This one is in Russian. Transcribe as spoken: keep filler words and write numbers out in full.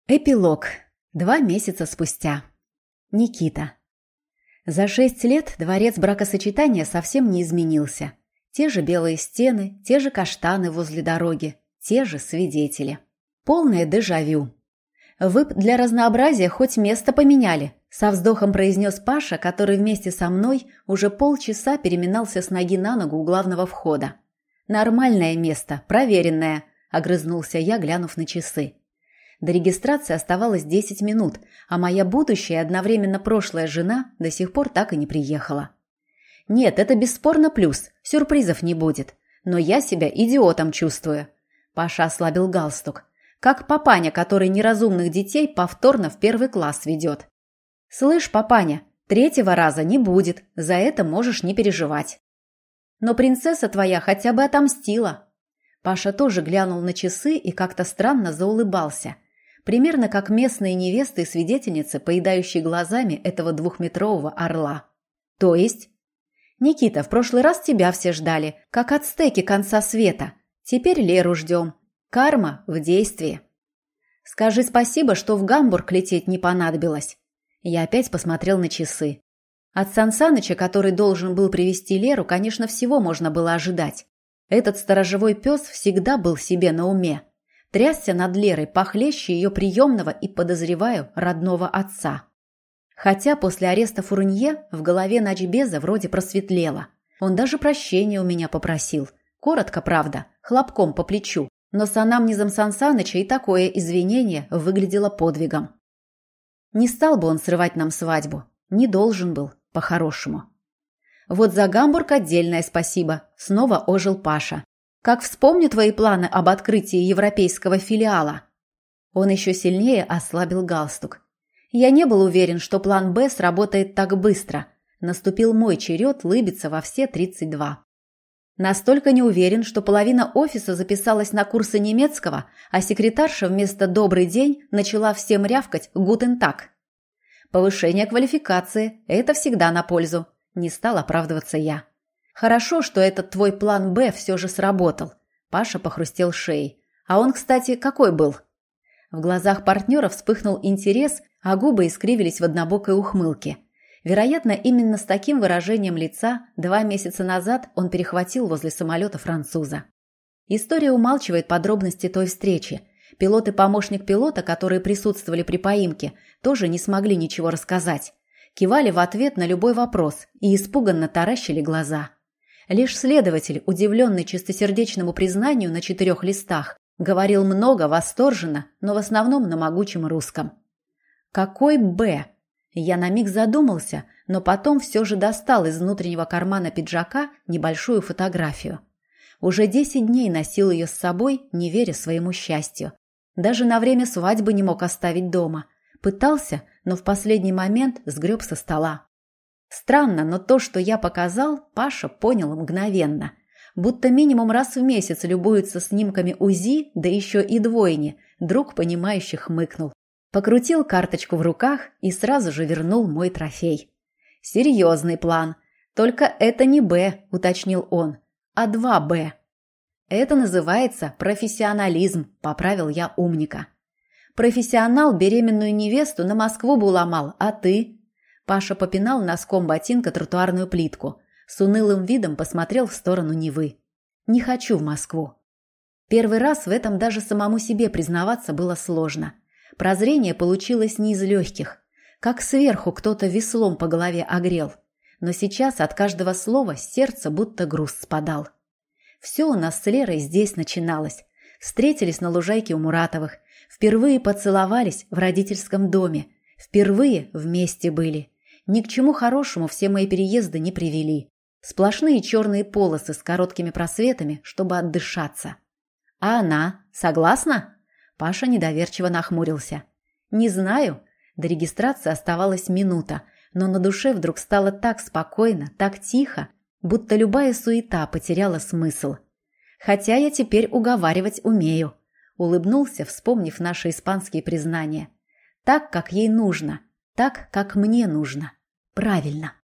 Эпилог. Два месяца спустя. Никита. За шесть лет дворец бракосочетания совсем не изменился. Те же белые стены, те же каштаны возле дороги, те же свидетели. Полное дежавю. «Вы б для разнообразия хоть место поменяли», со вздохом произнес Паша, который вместе со мной уже полчаса переминался с ноги на ногу у главного входа. «Нормальное место, проверенное», – огрызнулся я, глянув на часы. До регистрации оставалось десять минут, а моя будущая и одновременно прошлая жена до сих пор так и не приехала. Нет, это бесспорно плюс, сюрпризов не будет, но я себя идиотом чувствую. Паша ослабил галстук. Как папаня, который неразумных детей повторно в первый класс ведет. Слышь, папаня, третьего раза не будет, за это можешь не переживать. Но принцесса твоя хотя бы отомстила. Паша тоже глянул на часы и как-то странно заулыбался. Примерно как местные невесты и свидетельницы, поедающие глазами этого двухметрового орла. То есть? Никита, в прошлый раз тебя все ждали, как ацтеки конца света. Теперь Леру ждем. Карма в действии. Скажи спасибо, что в Гамбург лететь не понадобилось. Я опять посмотрел на часы. От Сансаныча, который должен был привезти Леру, конечно, всего можно было ожидать. Этот сторожевой пес всегда был себе на уме. Трясся над Лерой похлеще ее приемного и, подозреваю, родного отца. Хотя после ареста Фурнье в голове Начбеза вроде просветлело. Он даже прощения у меня попросил. Коротко, правда, хлопком по плечу. Но с анамнезом Сансаныча и такое извинение выглядело подвигом. Не стал бы он срывать нам свадьбу. Не должен был, по-хорошему. Вот за Гамбург отдельное спасибо. Снова ожил Паша. Как вспомню твои планы об открытии европейского филиала. Он еще сильнее ослабил галстук. Я не был уверен, что план «Б» сработает так быстро. Наступил мой черед лыбиться во все тридцать два. Настолько не уверен, что половина офиса записалась на курсы немецкого, а секретарша вместо «добрый день» начала всем рявкать «гутен так». Повышение квалификации – это всегда на пользу. Не стал оправдываться я. Хорошо, что этот твой план «Б» все же сработал. Паша похрустел шеей. А он, кстати, какой был? В глазах партнера вспыхнул интерес, а губы искривились в однобокой ухмылке. Вероятно, именно с таким выражением лица два месяца назад он перехватил возле самолета француза. История умалчивает подробности той встречи. Пилот и помощник пилота, которые присутствовали при поимке, тоже не смогли ничего рассказать. Кивали в ответ на любой вопрос и испуганно таращили глаза. Лишь следователь, удивленный чистосердечному признанию на четырех листах, говорил много, восторженно, но в основном на могучем русском. «Какой Б?» Я на миг задумался, но потом все же достал из внутреннего кармана пиджака небольшую фотографию. Уже десять дней носил ее с собой, не веря своему счастью. Даже на время свадьбы не мог оставить дома. Пытался, но в последний момент сгреб со стола. Странно, но то, что я показал, Паша понял мгновенно. Будто минимум раз в месяц любуется снимками УЗИ, да еще и двойни, друг понимающе хмыкнул. Покрутил карточку в руках и сразу же вернул мой трофей. «Серьезный план. Только это не Б», — уточнил он, — «а два Б». «Это называется профессионализм», — поправил я умника. «Профессионал беременную невесту на Москву бы уломал, а ты?» Паша попинал носком ботинка тротуарную плитку. С унылым видом посмотрел в сторону Невы. «Не хочу в Москву». Первый раз в этом даже самому себе признаваться было сложно. Прозрение получилось не из легких. Как сверху кто-то веслом по голове огрел. Но сейчас от каждого слова с сердца будто груз спадал. Все у нас с Лерой здесь начиналось. Встретились на лужайке у Муратовых. Впервые поцеловались в родительском доме. Впервые вместе были. Ни к чему хорошему все мои переезды не привели. Сплошные черные полосы с короткими просветами, чтобы отдышаться. А она согласна? Паша недоверчиво нахмурился. Не знаю. До регистрации оставалась минута, но на душе вдруг стало так спокойно, так тихо, будто любая суета потеряла смысл. Хотя я теперь уговаривать умею. Улыбнулся, вспомнив наши испанские признания. Так, как ей нужно. Так, как мне нужно. Правильно.